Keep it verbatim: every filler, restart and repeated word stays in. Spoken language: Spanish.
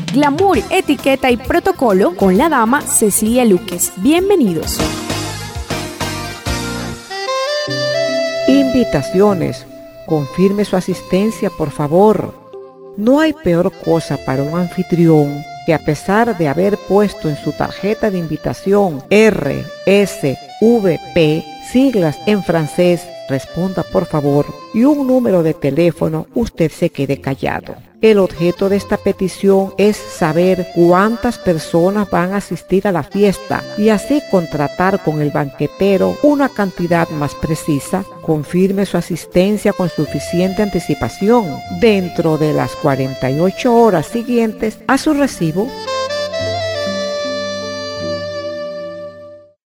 Glamour, etiqueta y protocolo con la dama Cecilia Luques. Bienvenidos. Invitaciones. Confirme su asistencia, por favor. No hay peor cosa para un anfitrión que, a pesar de haber puesto en su tarjeta de invitación R S V P, siglas en francés, responda por favor, y un número de teléfono, usted se quede callado. El objeto de esta petición es saber cuántas personas van a asistir a la fiesta y así contratar con el banquetero una cantidad más precisa. Confirme su asistencia con suficiente anticipación dentro de las cuarenta y ocho horas siguientes a su recibo.